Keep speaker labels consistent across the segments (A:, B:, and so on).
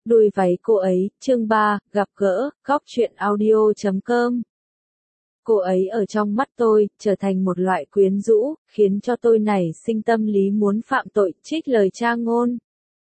A: Đuôi váy cô ấy, chương 3, gặp gỡ, góc truyện audio.com. Cô ấy ở trong mắt tôi, trở thành một loại quyến rũ, khiến cho tôi nảy sinh tâm lý muốn phạm tội, trích lời cha ngôn.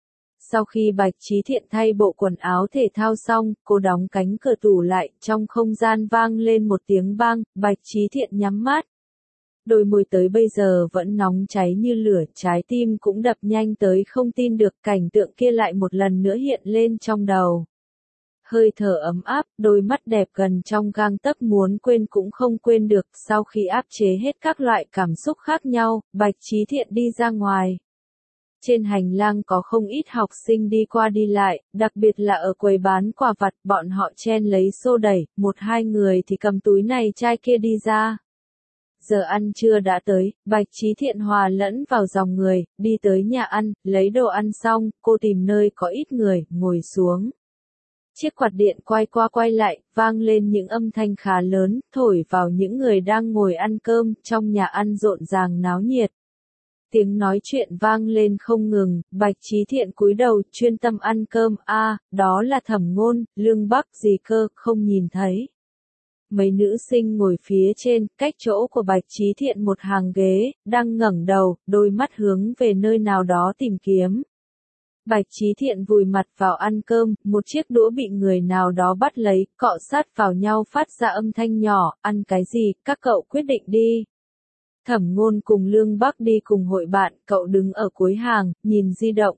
A: Sau khi Bạch Chí Thiện thay bộ quần áo thể thao xong, cô đóng cánh cửa tủ lại, trong không gian vang lên một tiếng bang, Bạch Chí Thiện nhắm mắt. Đôi môi tới bây giờ vẫn nóng cháy như lửa, trái tim cũng đập nhanh tới không tin được, cảnh tượng kia lại một lần nữa hiện lên trong đầu. Hơi thở ấm áp, đôi mắt đẹp gần trong gang tấc, muốn quên cũng không quên được. Sau khi áp chế hết các loại cảm xúc khác nhau, Bạch Chí Thiện đi ra ngoài. Trên hành lang có không ít học sinh đi qua đi lại, đặc biệt là ở quầy bán quà vặt, bọn họ chen lấy xô đẩy, một hai người thì cầm túi này chai kia đi ra. Giờ ăn trưa đã tới, Bạch Chí Thiện hòa lẫn vào dòng người, đi tới nhà ăn, lấy đồ ăn xong, cô tìm nơi có ít người, ngồi xuống. Chiếc quạt điện quay qua quay lại, vang lên những âm thanh khá lớn, thổi vào những người đang ngồi ăn cơm, trong nhà ăn rộn ràng náo nhiệt. Tiếng nói chuyện vang lên không ngừng, Bạch Chí Thiện cúi đầu, chuyên tâm ăn cơm, đó là Thẩm Ngôn, Lương Bắc gì cơ, không nhìn thấy. Mấy nữ sinh ngồi phía trên, cách chỗ của Bạch Chí Thiện một hàng ghế, đang ngẩng đầu, đôi mắt hướng về nơi nào đó tìm kiếm. Bạch Chí Thiện vùi mặt vào ăn cơm, một chiếc đũa bị người nào đó bắt lấy, cọ sát vào nhau phát ra âm thanh nhỏ, ăn cái gì, các cậu quyết định đi. Thẩm Ngôn cùng Lương Bắc đi cùng hội bạn, cậu đứng ở cuối hàng, nhìn di động,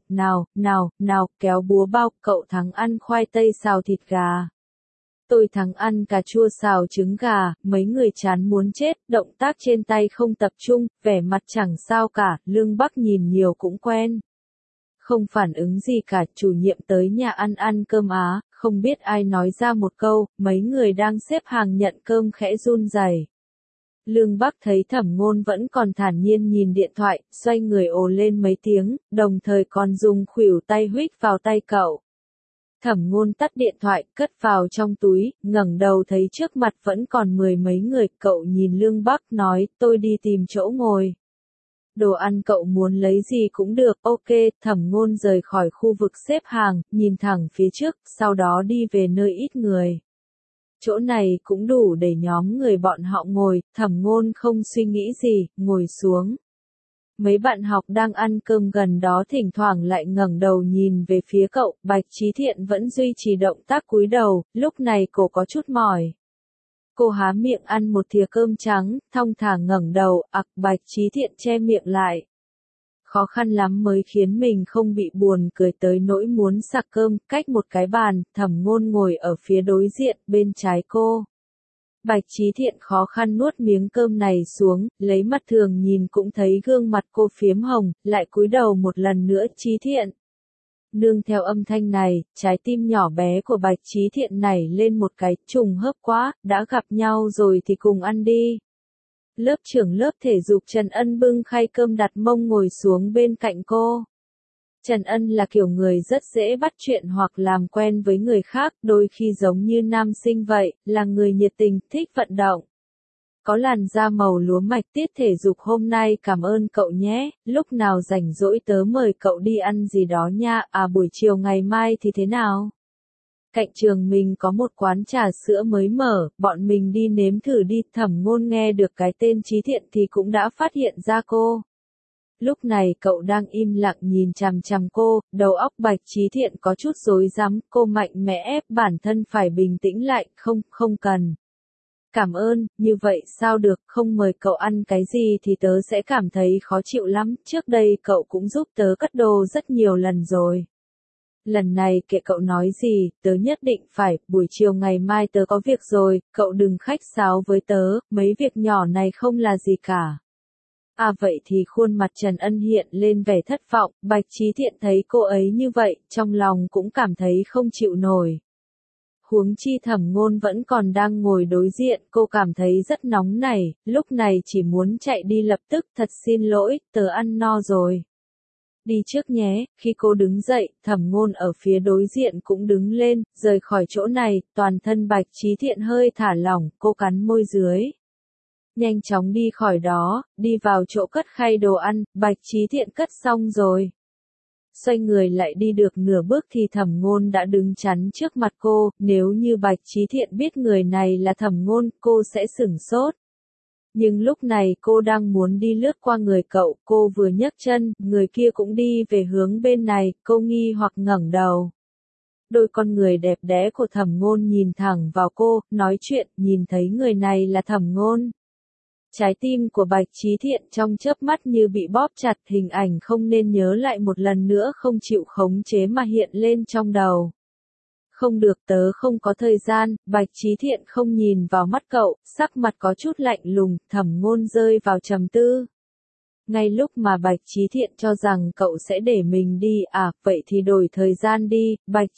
A: nào, kéo búa bao, cậu thắng ăn khoai tây xào thịt gà. Tôi thắng ăn cà chua xào trứng gà, mấy người chán muốn chết, động tác trên tay không tập trung, vẻ mặt chẳng sao cả, Lương Bắc nhìn nhiều cũng quen. Không phản ứng gì cả, chủ nhiệm tới nhà ăn cơm không biết ai nói ra một câu, mấy người đang xếp hàng nhận cơm khẽ run rẩy. Lương Bắc thấy Thẩm Ngôn vẫn còn thản nhiên nhìn điện thoại, xoay người ồ lên mấy tiếng, đồng thời còn dùng khuỷu tay huých vào tay cậu. Thẩm Ngôn tắt điện thoại, cất vào trong túi, ngẩng đầu thấy trước mặt vẫn còn mười mấy người, cậu nhìn Lương Bắc nói, tôi đi tìm chỗ ngồi. Đồ ăn cậu muốn lấy gì cũng được, ok, Thẩm Ngôn rời khỏi khu vực xếp hàng, nhìn thẳng phía trước, sau đó đi về nơi ít người. Chỗ này cũng đủ để nhóm người bọn họ ngồi, Thẩm Ngôn không suy nghĩ gì, ngồi xuống. Mấy bạn học đang ăn cơm gần đó thỉnh thoảng lại ngẩng đầu nhìn về phía cậu, Bạch Chí Thiện vẫn duy trì động tác cúi đầu, lúc này cô có chút mỏi. Cô há miệng ăn một thìa cơm trắng, thong thả ngẩng đầu, Bạch Chí Thiện che miệng lại. Khó khăn lắm mới khiến mình không bị buồn cười tới nỗi muốn sặc cơm, cách một cái bàn, Thẩm Ngôn ngồi ở phía đối diện, bên trái cô. Bạch Chí Thiện khó khăn nuốt miếng cơm này xuống, lấy mắt thường nhìn cũng thấy gương mặt cô phiếm hồng, lại cúi đầu một lần nữa, Chí Thiện. Nương theo âm thanh này, trái tim nhỏ bé của Bạch Chí Thiện nảy lên một cái, trùng hợp quá, đã gặp nhau rồi thì cùng ăn đi. Lớp trưởng lớp thể dục Trần Ân bưng khay cơm đặt mông ngồi xuống bên cạnh cô. Trần Ân là kiểu người rất dễ bắt chuyện hoặc làm quen với người khác, đôi khi giống như nam sinh vậy, là người nhiệt tình, thích vận động. Có làn da màu lúa mạch, tiết thể dục hôm nay cảm ơn cậu nhé, lúc nào rảnh rỗi tớ mời cậu đi ăn gì đó nha, buổi chiều ngày mai thì thế nào? Cạnh trường mình có một quán trà sữa mới mở, bọn mình đi nếm thử đi. Thẩm Ngôn nghe được cái tên Chí Thiện thì cũng đã phát hiện ra cô. Lúc này cậu đang im lặng nhìn chằm chằm cô, đầu óc Bạch Chí Thiện có chút rối rắm, cô mạnh mẽ ép bản thân phải bình tĩnh lại, không cần. Cảm ơn, như vậy sao được, không mời cậu ăn cái gì thì tớ sẽ cảm thấy khó chịu lắm, trước đây cậu cũng giúp tớ cất đồ rất nhiều lần rồi. Lần này kệ cậu nói gì, tớ nhất định phải, buổi chiều ngày mai tớ có việc rồi, cậu đừng khách sáo với tớ, mấy việc nhỏ này không là gì cả. Vậy thì khuôn mặt Trần Ân hiện lên vẻ thất vọng, Bạch Chí Thiện thấy cô ấy như vậy, trong lòng cũng cảm thấy không chịu nổi. Huống chi Thẩm Ngôn vẫn còn đang ngồi đối diện, cô cảm thấy rất nóng nảy, lúc này chỉ muốn chạy đi lập tức, thật xin lỗi, tớ ăn no rồi. Đi trước nhé, khi cô đứng dậy, Thẩm Ngôn ở phía đối diện cũng đứng lên, rời khỏi chỗ này, toàn thân Bạch Chí Thiện hơi thả lỏng, cô cắn môi dưới. Nhanh chóng đi khỏi đó, đi vào chỗ cất khay đồ ăn, Bạch Chí Thiện cất xong rồi. xoay người lại đi được nửa bước thì Thẩm Ngôn đã đứng chắn trước mặt cô, nếu như Bạch Chí Thiện biết người này là Thẩm Ngôn, cô sẽ sửng sốt. Nhưng lúc này cô đang muốn đi lướt qua người cậu, cô vừa nhấc chân, người kia cũng đi về hướng bên này, cô nghi hoặc ngẩng đầu. Đôi con người đẹp đẽ của Thẩm Ngôn nhìn thẳng vào cô, nói chuyện, nhìn thấy người này là Thẩm Ngôn. Trái tim của Bạch Chí Thiện trong chớp mắt như bị bóp chặt, hình ảnh không nên nhớ lại một lần nữa không chịu khống chế mà hiện lên trong đầu. Không được, tớ không có thời gian. Bạch Chí Thiện không nhìn vào mắt cậu, sắc mặt có chút lạnh lùng. Thẩm Ngôn rơi vào trầm tư. Ngay lúc mà Bạch Chí Thiện cho rằng cậu sẽ để mình đi, vậy thì đổi thời gian đi. Bạch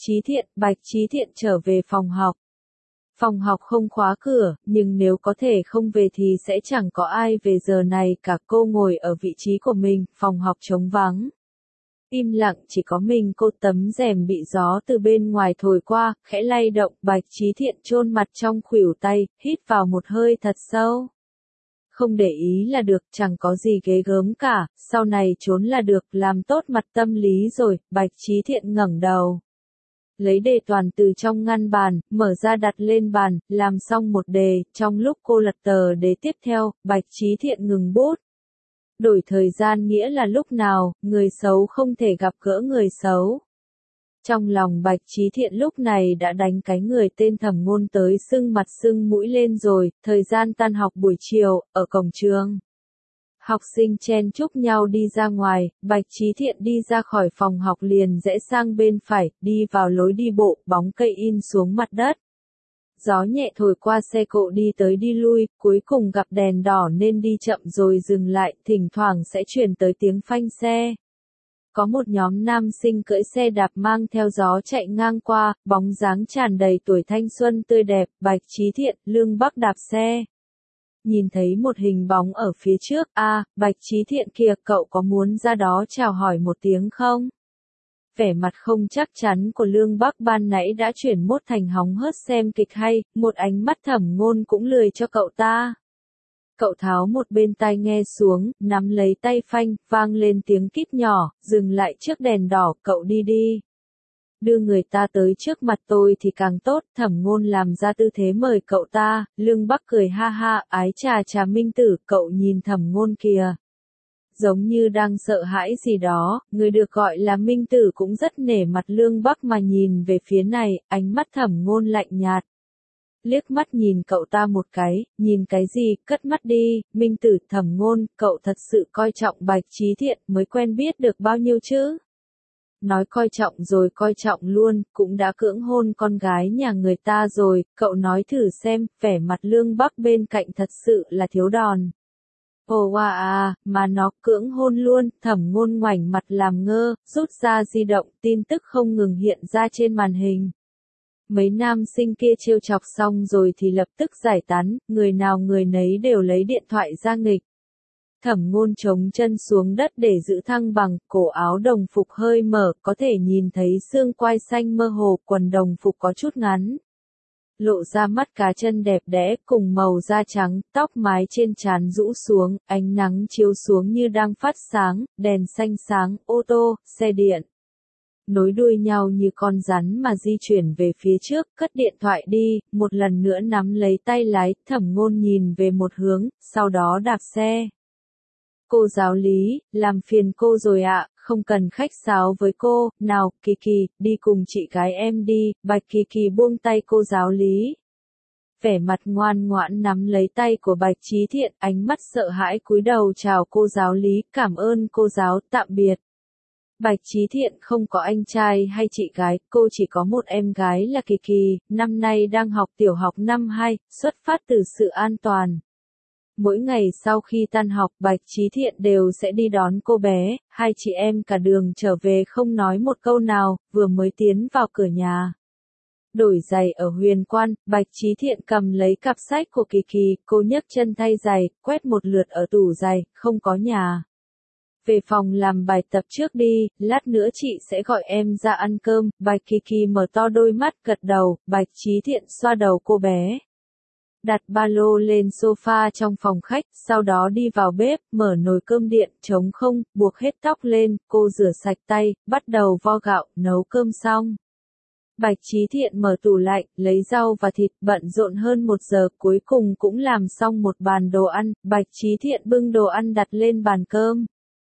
A: Chí Thiện trở về phòng học. Phòng học không khóa cửa, nhưng nếu có thể không về thì sẽ chẳng có ai về giờ này cả. Cô ngồi ở vị trí của mình, phòng học trống vắng. Im lặng, chỉ có mình cô, tấm rèm bị gió từ bên ngoài thổi qua, khẽ lay động. Bạch Chí Thiện chôn mặt trong khuỷu tay, hít vào một hơi thật sâu. Không để ý là được, chẳng có gì ghê gớm cả, sau này trốn là được, làm tốt mặt tâm lý rồi. Bạch Chí Thiện ngẩng đầu. Lấy đề toàn từ trong ngăn bàn, mở ra đặt lên bàn, làm xong một đề, trong lúc cô lật tờ đề tiếp theo, Bạch Chí Thiện ngừng bút. Đổi thời gian nghĩa là lúc nào, người xấu không thể gặp gỡ người xấu. Trong lòng Bạch Chí Thiện lúc này đã đánh cái người tên Thẩm Ngôn tới sưng mặt sưng mũi lên rồi. Thời gian tan học buổi chiều, ở cổng trường. Học sinh chen chúc nhau đi ra ngoài, Bạch Chí Thiện đi ra khỏi phòng học liền rẽ sang bên phải, đi vào lối đi bộ, bóng cây in xuống mặt đất. Gió nhẹ thổi qua xe cộ đi tới đi lui, cuối cùng gặp đèn đỏ nên đi chậm rồi dừng lại, thỉnh thoảng sẽ truyền tới tiếng phanh xe. Có một nhóm nam sinh cưỡi xe đạp mang theo gió chạy ngang qua, bóng dáng tràn đầy tuổi thanh xuân tươi đẹp. Bạch Chí Thiện, Lương Bắc đạp xe. Nhìn thấy một hình bóng ở phía trước, Bạch Chí Thiện kìa, cậu có muốn ra đó chào hỏi một tiếng không? Vẻ mặt không chắc chắn của Lương Bắc ban nãy đã chuyển mốt thành hóng hớt xem kịch hay, một ánh mắt Thẩm Ngôn cũng lười cho cậu ta. Cậu tháo một bên tai nghe xuống, nắm lấy tay phanh, vang lên tiếng kíp nhỏ, dừng lại trước đèn đỏ, cậu đi đi. Đưa người ta tới trước mặt tôi thì càng tốt. Thẩm Ngôn làm ra tư thế mời cậu ta. Lương Bắc cười ha ha, ái chà Minh Tử, cậu nhìn Thẩm Ngôn kìa. Giống như đang sợ hãi gì đó, người được gọi là Minh Tử cũng rất nể mặt Lương Bắc mà nhìn về phía này, ánh mắt Thẩm Ngôn lạnh nhạt. Liếc mắt nhìn cậu ta một cái, nhìn cái gì, cất mắt đi. Minh Tử, Thẩm Ngôn, cậu thật sự coi trọng Bạch Chí Thiện, mới quen biết được bao nhiêu chứ? Nói coi trọng rồi coi trọng luôn, cũng đã cưỡng hôn con gái nhà người ta rồi, cậu nói thử xem. Vẻ mặt Lương Bắc bên cạnh thật sự là thiếu đòn. Ồ mà nó cưỡng hôn luôn. Thẩm Ngôn ngoảnh mặt làm ngơ, rút ra di động, tin tức không ngừng hiện ra trên màn hình. Mấy nam sinh kia trêu chọc xong rồi thì lập tức giải tán, người nào người nấy đều lấy điện thoại ra nghịch. Thẩm Ngôn chống chân xuống đất để giữ thăng bằng, cổ áo đồng phục hơi mở, có thể nhìn thấy xương quai xanh mơ hồ, quần đồng phục có chút ngắn. Lộ ra mắt cá chân đẹp đẽ, cùng màu da trắng, tóc mái trên trán rũ xuống, ánh nắng chiếu xuống như đang phát sáng, đèn xanh sáng, ô tô, xe điện. Nối đuôi nhau như con rắn mà di chuyển về phía trước, cất điện thoại đi, một lần nữa nắm lấy tay lái. Thẩm Ngôn nhìn về một hướng, sau đó đạp xe. Cô giáo lý, làm phiền cô rồi ạ, không cần khách sáo với cô. Nào, Kỳ Kỳ, đi cùng chị gái em đi. Bạch Kỳ Kỳ buông tay cô giáo lý. Vẻ mặt ngoan ngoãn nắm lấy tay của Bạch Chí Thiện, ánh mắt sợ hãi cúi đầu chào cô giáo lý, cảm ơn cô giáo, tạm biệt. Bạch Chí Thiện không có anh trai hay chị gái, cô chỉ có một em gái là Kỳ Kỳ, năm nay đang học tiểu học năm 2, xuất phát từ sự an toàn. Mỗi ngày sau khi tan học, Bạch Chí Thiện đều sẽ đi đón cô bé, hai chị em cả đường trở về không nói một câu nào, vừa mới tiến vào cửa nhà. Đổi giày ở Huyền Quan, Bạch Chí Thiện cầm lấy cặp sách của Kỳ Kỳ, cô nhấc chân thay giày, quét một lượt ở tủ giày, không có nhà. Về phòng làm bài tập trước đi, lát nữa chị sẽ gọi em ra ăn cơm. Bạch Kỳ Kỳ mở to đôi mắt, gật đầu. Bạch Chí Thiện xoa đầu cô bé. đặt ba lô lên sofa trong phòng khách, sau đó đi vào bếp, mở nồi cơm điện, trống không, buộc hết tóc lên, cô rửa sạch tay, bắt đầu vo gạo, nấu cơm xong. Bạch Chí Thiện mở tủ lạnh, lấy rau và thịt, bận rộn hơn 1 giờ, cuối cùng cũng làm xong một bàn đồ ăn, Bạch Chí Thiện bưng đồ ăn đặt lên bàn cơm.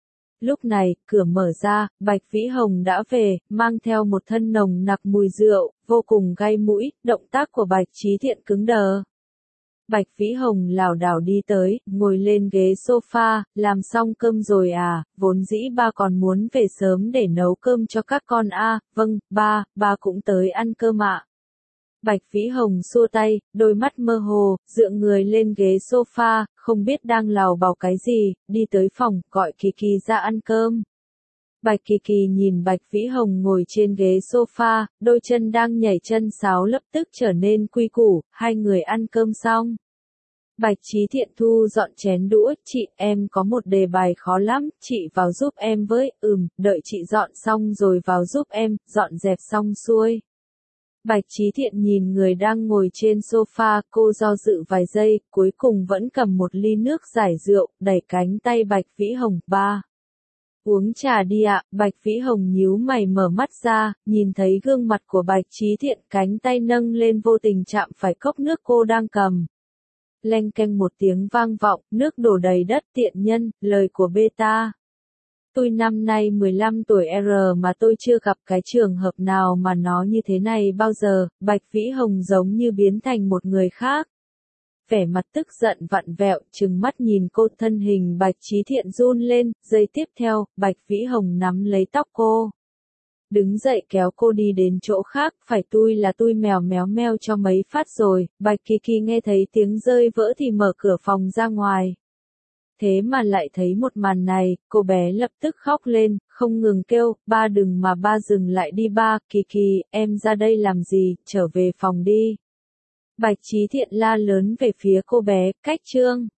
A: Lúc này, cửa mở ra, Bạch Vĩ Hồng đã về, mang theo một thân nồng nặc mùi rượu, vô cùng gai mũi, động tác của Bạch Chí Thiện cứng đờ. Bạch Vĩ Hồng lảo đảo đi tới, ngồi lên ghế sofa, làm xong cơm rồi à, vốn dĩ ba còn muốn về sớm để nấu cơm cho các con à, vâng, ba cũng tới ăn cơm ạ. Bạch Vĩ Hồng xua tay, đôi mắt mơ hồ, dựa người lên ghế sofa, không biết đang lào bảo cái gì, đi tới phòng, gọi Kỳ Kỳ ra ăn cơm. Bạch Kỳ Kỳ nhìn Bạch Vĩ Hồng ngồi trên ghế sofa, đôi chân đang nhảy chân sáo lập tức trở nên quy củ, hai người ăn cơm xong. Bạch Chí Thiện thu dọn chén đũa, chị, em có một đề bài khó lắm, chị vào giúp em với, đợi chị dọn xong rồi vào giúp em, dọn dẹp xong xuôi. Bạch Chí Thiện nhìn người đang ngồi trên sofa, cô do dự vài giây, cuối cùng vẫn cầm một ly nước giải rượu, đẩy cánh tay Bạch Vĩ Hồng, ba. Uống trà đi ạ, Bạch Vĩ Hồng nhíu mày mở mắt ra, nhìn thấy gương mặt của Bạch Chí Thiện, cánh tay nâng lên vô tình chạm phải cốc nước cô đang cầm. Leng keng một tiếng vang vọng, nước đổ đầy đất, tiện nhân, lời của beta. Tôi năm nay 15 tuổi R mà tôi chưa gặp cái trường hợp nào mà nó như thế này bao giờ, Bạch Vĩ Hồng giống như biến thành một người khác. Vẻ mặt tức giận vặn vẹo, trừng mắt nhìn cô, thân hình Bạch Chí Thiện run lên, giây tiếp theo, Bạch Vĩ Hồng nắm lấy tóc cô. Đứng dậy kéo cô đi đến chỗ khác, phải tui là tui mèo méo meo cho mấy phát rồi, Bạch Kỳ Kỳ nghe thấy tiếng rơi vỡ thì mở cửa phòng ra ngoài. Thế mà lại thấy một màn này, cô bé lập tức khóc lên, không ngừng kêu, ba đừng mà ba dừng lại đi ba, Kỳ Kỳ, em ra đây làm gì, trở về phòng đi. Bạch Chí Thiện la lớn về phía cô bé, cách chương.